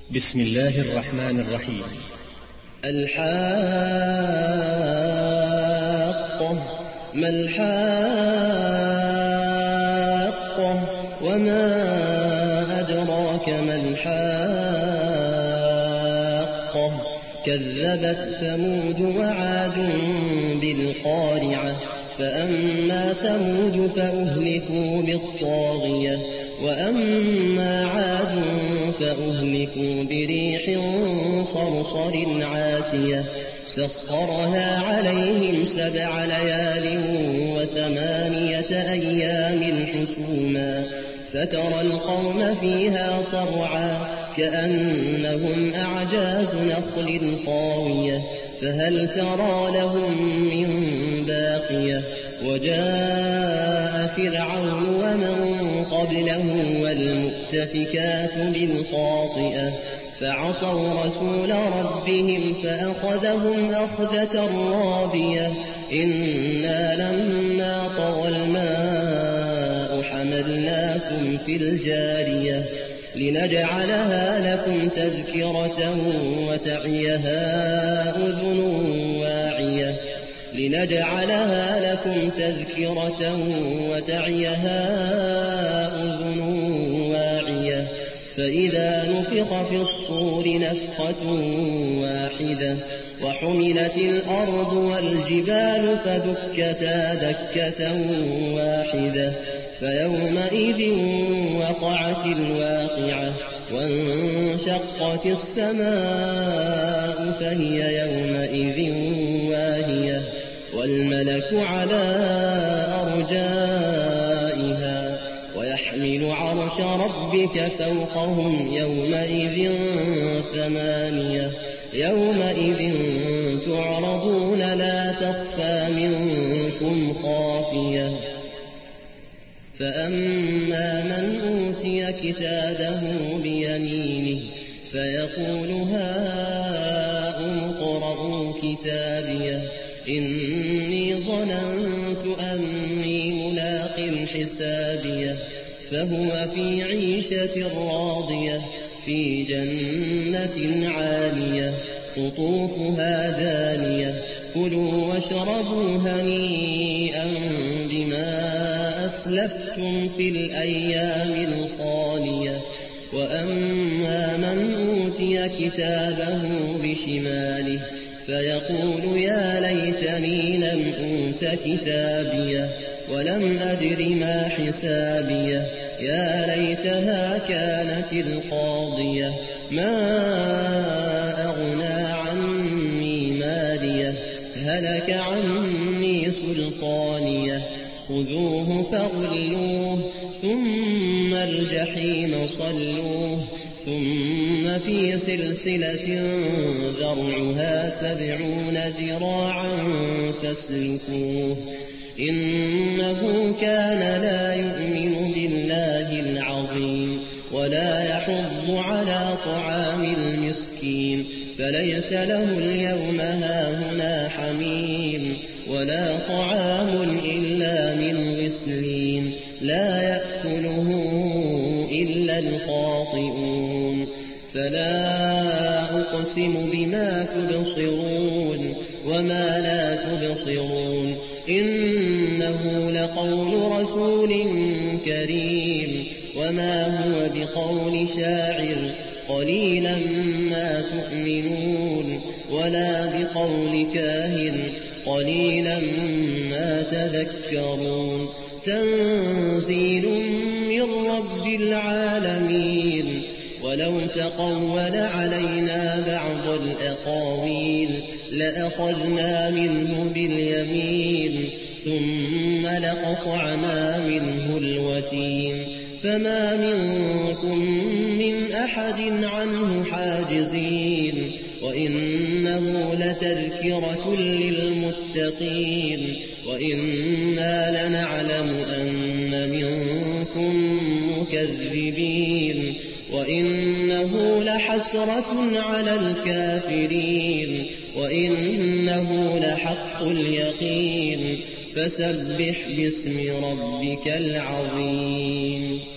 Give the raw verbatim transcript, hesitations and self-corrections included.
بسم الله الرحمن الرحيم. الحاقة. ما الحاقة وما أدراك ما الحاقة. كذبت ثمود وعاد بالقارعة. فأما ثمود فأهلكوا بالطاغية وأما عاد فأهلكوا بريح صرصر عاتية سخرها عليهم سبع ليال وثمانية أيام حسوما فترى القوم فيها صرعا كأنهم أعجاز نخل خاوية فهل ترى لهم من باقية. وجاء فرعون ومن قبله والمؤتفكات بالخاطئة فعصوا رسول ربهم فأخذهم أخذة رابية. إنا لما طغى الماء حملناكم في الجارية لنجعلها لكم تذكرة وتعيها أذن واعية لنجعلها لكم تذكرة وتعيها أذن واعية فإذا نفخ في الصور نفخة واحدة وحملت الأرض والجبال فدكتا دكة واحدة فيومئذ وقعت الواقعة وانشقت السماء فهي يومئذ واهية والملك على أرجائها ويحمل عرش ربك فوقهم يومئذ ثمانية يومئذ تعرضون لا تخفى منكم خافية. فأما من أوتي كتابه بيمينه فيقول هاؤم اقرءوا كتابيه إني ظننت أني ملاق حسابيه فهو في عيشة راضية في جنة عالية قطوفها دانية كلوا واشربوا هنيئا بما أسلفتم في الأيام الخالية. وأما من أوتي كتابه بشماله فيقول يا ليتني لم أوت كتابيه ولم أدر ما حسابيه يا ليتها كانت القاضية ما أغنى عني ماليه هلك عني سلطانيه خذوه فغلوه ثم الجحيم صلوه ثم في سلسلة ذرعها سبعون ذراعا فاسلكوه إنه كان لا يؤمن بالله العظيم ولا يحض على طعام المسكين فليس له اليوم هاهنا حميم ولا طعام إلا من غسلين لا يأكله إلا الخاطئون. فلا أقسم بما تبصرون وما لا تبصرون إنه لقول رسول كريم وما هو بقول شاعر قليلا ما تؤمنون ولا بقول كاهن قليلا ما تذكرون. تنزيل من رب العالمين ولو تقول علينا بعض الأقاويل لأخذنا منه باليمين ثم لقطعنا منه الوتين فما منكم من أحد عنه حاجزين وإنه لتذكرة للمتقين وإنا لنعلم أن منكم مكذبين وإنه لحسرة على الكافرين وإنه لحق اليقين فسبح باسم ربك العظيم.